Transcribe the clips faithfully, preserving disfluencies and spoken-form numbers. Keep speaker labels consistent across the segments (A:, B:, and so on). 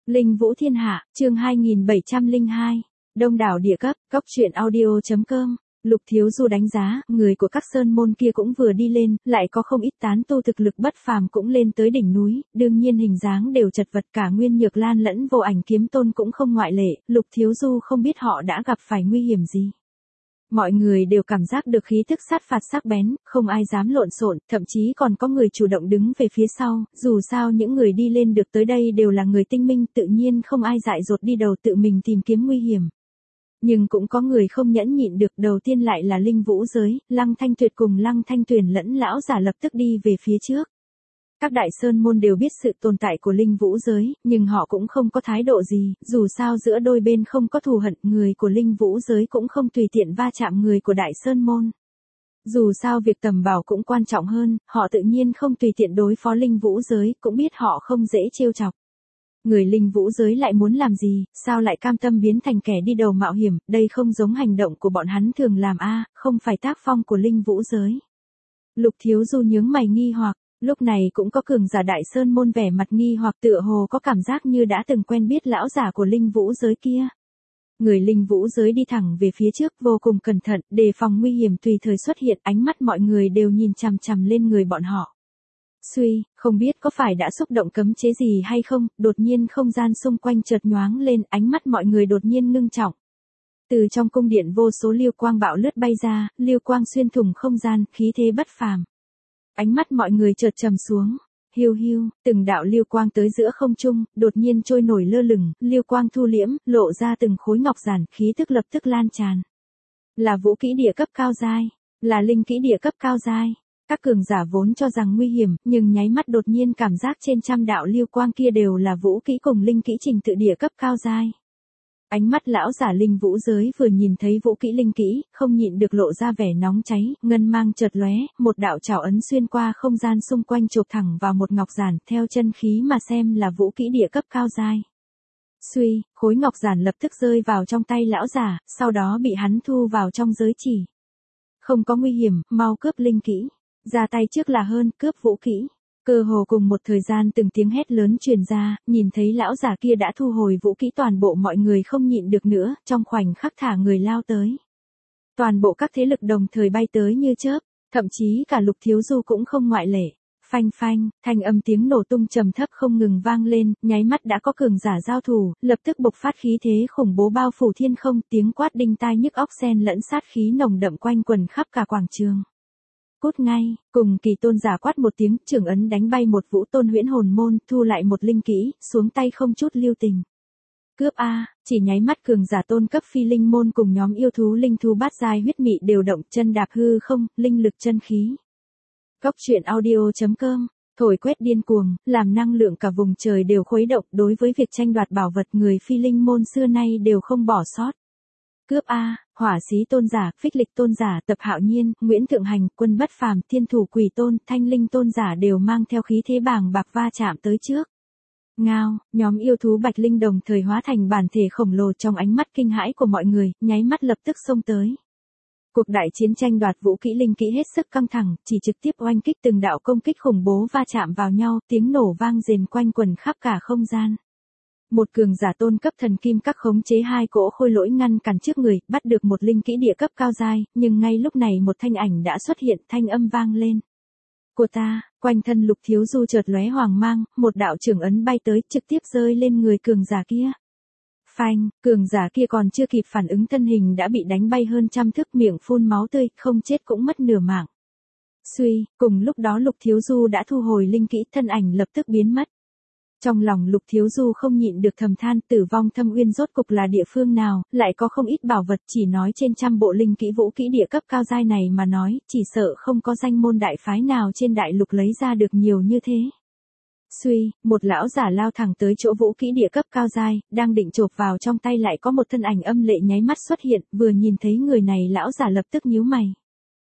A: Linh Vũ Thiên Hạ, chương hai nghìn bảy trăm lẻ hai. Đông đảo địa cấp, cốc truyện audio chấm com. Lục Thiếu Du đánh giá, người của các sơn môn kia cũng vừa đi lên, lại có không ít tán tu thực lực bất phàm cũng lên tới đỉnh núi, đương nhiên hình dáng đều chật vật, cả Nguyên Nhược Lan lẫn Vô Ảnh Kiếm Tôn cũng không ngoại lệ. Lục Thiếu Du không biết họ đã gặp phải nguy hiểm gì. Mọi người đều cảm giác được khí thức sát phạt sắc bén, không ai dám lộn xộn, thậm chí còn có người chủ động đứng về phía sau, dù sao những người đi lên được tới đây đều là người tinh minh, tự nhiên không ai dại dột đi đầu tự mình tìm kiếm nguy hiểm. Nhưng cũng có người không nhẫn nhịn được, đầu tiên lại là Linh Vũ giới, Lăng Thanh Tuyệt cùng Lăng Thanh Tuyền lẫn lão giả lập tức đi về phía trước. Các đại sơn môn đều biết sự tồn tại của Linh Vũ giới, nhưng họ cũng không có thái độ gì, dù sao giữa đôi bên không có thù hận, người của Linh Vũ giới cũng không tùy tiện va chạm người của đại sơn môn. Dù sao việc tầm bảo cũng quan trọng hơn, họ tự nhiên không tùy tiện đối phó Linh Vũ giới, cũng biết họ không dễ trêu chọc. Người Linh Vũ giới lại muốn làm gì, sao lại cam tâm biến thành kẻ đi đầu mạo hiểm, đây không giống hành động của bọn hắn thường làm a, không phải tác phong của Linh Vũ giới. Lục Thiếu Du nhướng mày nghi hoặc. Lúc này cũng có cường giả đại sơn môn vẻ mặt nghi hoặc, tựa hồ có cảm giác như đã từng quen biết lão giả của Linh Vũ giới kia. Người Linh Vũ giới đi thẳng về phía trước vô cùng cẩn thận, đề phòng nguy hiểm tùy thời xuất hiện, ánh mắt mọi người đều nhìn chằm chằm lên người bọn họ. Suy, không biết có phải đã xúc động cấm chế gì hay không, đột nhiên không gian xung quanh chợt nhoáng lên, ánh mắt mọi người đột nhiên ngưng trọng. Từ trong cung điện vô số liêu quang bạo lướt bay ra, liêu quang xuyên thủng không gian, khí thế bất phàm. Ánh mắt mọi người chợt trầm xuống, hiu hiu, từng đạo liêu quang tới giữa không trung, đột nhiên trôi nổi lơ lửng, liêu quang thu liễm, lộ ra từng khối ngọc giản, khí tức lập tức lan tràn. Là vũ kỹ địa cấp cao giai, là linh kỹ địa cấp cao giai. Các cường giả vốn cho rằng nguy hiểm, nhưng nháy mắt đột nhiên cảm giác trên trăm đạo liêu quang kia đều là vũ kỹ cùng linh kỹ trình tự địa cấp cao giai. Ánh mắt lão giả Linh Vũ giới vừa nhìn thấy vũ kỹ linh kỹ, không nhịn được lộ ra vẻ nóng cháy, ngân mang chợt lóe, một đạo trảo ấn xuyên qua không gian xung quanh chộp thẳng vào một ngọc giản, theo chân khí mà xem là vũ kỹ địa cấp cao giai. Suy, khối ngọc giản lập tức rơi vào trong tay lão giả, sau đó bị hắn thu vào trong giới chỉ. Không có nguy hiểm, mau cướp linh kỹ. Ra tay trước là hơn, cướp vũ kỹ. Cơ hồ cùng một thời gian từng tiếng hét lớn truyền ra, nhìn thấy lão giả kia đã thu hồi vũ kỹ, toàn bộ mọi người không nhịn được nữa, trong khoảnh khắc thả người lao tới. Toàn bộ các thế lực đồng thời bay tới như chớp, thậm chí cả Lục Thiếu Du cũng không ngoại lệ. Phanh phanh, thanh âm tiếng nổ tung trầm thấp không ngừng vang lên, nháy mắt đã có cường giả giao thủ, lập tức bộc phát khí thế khủng bố bao phủ thiên không, tiếng quát đinh tai nhức óc xen lẫn sát khí nồng đậm quanh quần khắp cả quảng trường. Cút ngay, cùng kỳ tôn giả quát một tiếng, trưởng ấn đánh bay một vũ tôn huyễn hồn môn, thu lại một linh kỹ, xuống tay không chút lưu tình. Cướp a, chỉ nháy mắt cường giả tôn cấp phi linh môn cùng nhóm yêu thú linh thú bát giai huyết mị đều động, chân đạp hư không, linh lực chân khí. Cốc truyện audio chấm com, thổi quét điên cuồng, làm năng lượng cả vùng trời đều khuấy động, đối với việc tranh đoạt bảo vật người phi linh môn xưa nay đều không bỏ sót. Cướp a, Hỏa Xí tôn giả, Phích Lịch tôn giả, Tập Hạo Nhiên, Nguyễn Thượng Hành, Quân Bất Phàm, Thiên Thủ Quỷ tôn, Thanh Linh tôn giả đều mang theo khí thế bàng bạc va chạm tới trước. Ngao, nhóm yêu thú Bạch Linh đồng thời hóa thành bản thể khổng lồ, trong ánh mắt kinh hãi của mọi người, nháy mắt lập tức xông tới. Cuộc đại chiến tranh đoạt vũ kỹ linh kỹ hết sức căng thẳng, chỉ trực tiếp oanh kích từng đạo công kích khủng bố va chạm vào nhau, tiếng nổ vang rền quanh quần khắp cả không gian. Một cường giả tôn cấp thần kim các khống chế hai cỗ khôi lỗi ngăn cản trước người, bắt được một linh kỹ địa cấp cao giai, nhưng ngay lúc này một thanh ảnh đã xuất hiện, thanh âm vang lên. Của ta, quanh thân Lục Thiếu Du chợt lóe hoàng mang, một đạo trưởng ấn bay tới, trực tiếp rơi lên người cường giả kia. Phanh, cường giả kia còn chưa kịp phản ứng thân hình đã bị đánh bay hơn trăm thước, miệng phun máu tươi, không chết cũng mất nửa mạng. Suy, cùng lúc đó Lục Thiếu Du đã thu hồi linh kỹ, thân ảnh lập tức biến mất. Trong lòng Lục Thiếu Du không nhịn được thầm than, Tử Vong Thâm Uyên rốt cục là địa phương nào, lại có không ít bảo vật, chỉ nói trên trăm bộ linh kỹ vũ kỹ địa cấp cao giai này mà nói, chỉ sợ không có danh môn đại phái nào trên đại lục lấy ra được nhiều như thế. Suy, một lão giả lao thẳng tới chỗ vũ kỹ địa cấp cao giai, đang định chộp vào trong tay lại có một thân ảnh âm lệ nháy mắt xuất hiện, vừa nhìn thấy người này lão giả lập tức nhíu mày.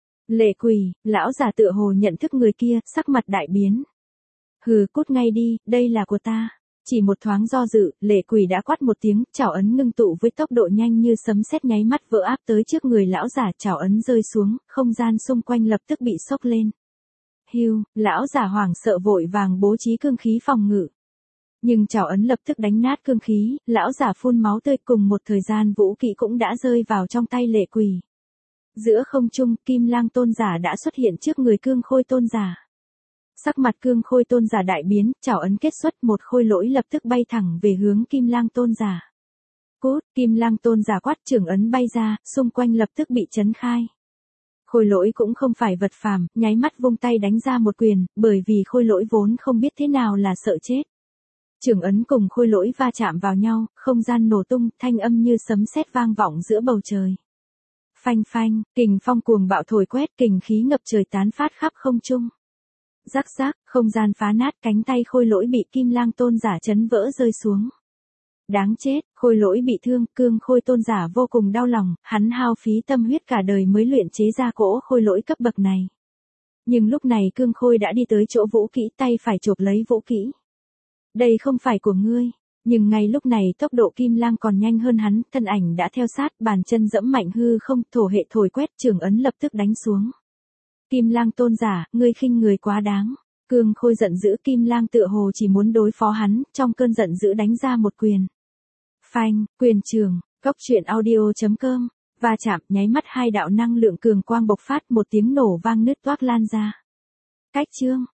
A: Lệ Quỷ, lão giả tựa hồ nhận thức người kia, sắc mặt đại biến. Hừ, cút ngay đi, đây là của ta. Chỉ một thoáng do dự, Lệ Quỷ đã quát một tiếng, chảo ấn ngưng tụ với tốc độ nhanh như sấm sét, nháy mắt vỡ áp tới trước người lão giả, chảo ấn rơi xuống, không gian xung quanh lập tức bị sốc lên. Hiu, lão giả hoảng sợ vội vàng bố trí cương khí phòng ngự. Nhưng chảo ấn lập tức đánh nát cương khí, lão giả phun máu tươi, cùng một thời gian vũ kỹ cũng đã rơi vào trong tay lệ quỷ. Giữa không trung, Kim Lang tôn giả đã xuất hiện trước người Cương Khôi tôn giả. Sắc mặt Cương Khôi tôn giả đại biến, chảo ấn kết xuất, một khôi lỗi lập tức bay thẳng về hướng Kim Lang tôn giả. Cút, Kim Lang tôn giả quát, trưởng ấn bay ra, xung quanh lập tức bị chấn khai. Khôi lỗi cũng không phải vật phàm, nháy mắt vung tay đánh ra một quyền, bởi vì khôi lỗi vốn không biết thế nào là sợ chết. Trưởng ấn cùng khôi lỗi va chạm vào nhau, không gian nổ tung, thanh âm như sấm sét vang vọng giữa bầu trời. Phanh phanh, kình phong cuồng bạo thổi quét, kình khí ngập trời tán phát khắp không trung. Rắc rắc, không gian phá nát, cánh tay khôi lỗi bị Kim Lang tôn giả chấn vỡ rơi xuống. Đáng chết, khôi lỗi bị thương, Cương Khôi tôn giả vô cùng đau lòng, hắn hao phí tâm huyết cả đời mới luyện chế ra cỗ khôi lỗi cấp bậc này. Nhưng lúc này Cương Khôi đã đi tới chỗ vũ kỹ, tay phải chộp lấy vũ kỹ. Đây không phải của ngươi. Nhưng ngay lúc này tốc độ Kim Lang còn nhanh hơn hắn, thân ảnh đã theo sát, bàn chân dẫm mạnh hư không, thổ hệ thổi quét, trường ấn lập tức đánh xuống. Kim Lang tôn giả, ngươi khinh người quá đáng. Cương Khôi giận dữ, Kim Lang tựa hồ chỉ muốn đối phó hắn, trong cơn giận dữ đánh ra một quyền. Phanh, quyền trường, cốc truyện audio chấm com, va chạm, nháy mắt hai đạo năng lượng cường quang bộc phát, một tiếng nổ vang nứt toác lan ra. Cách chương.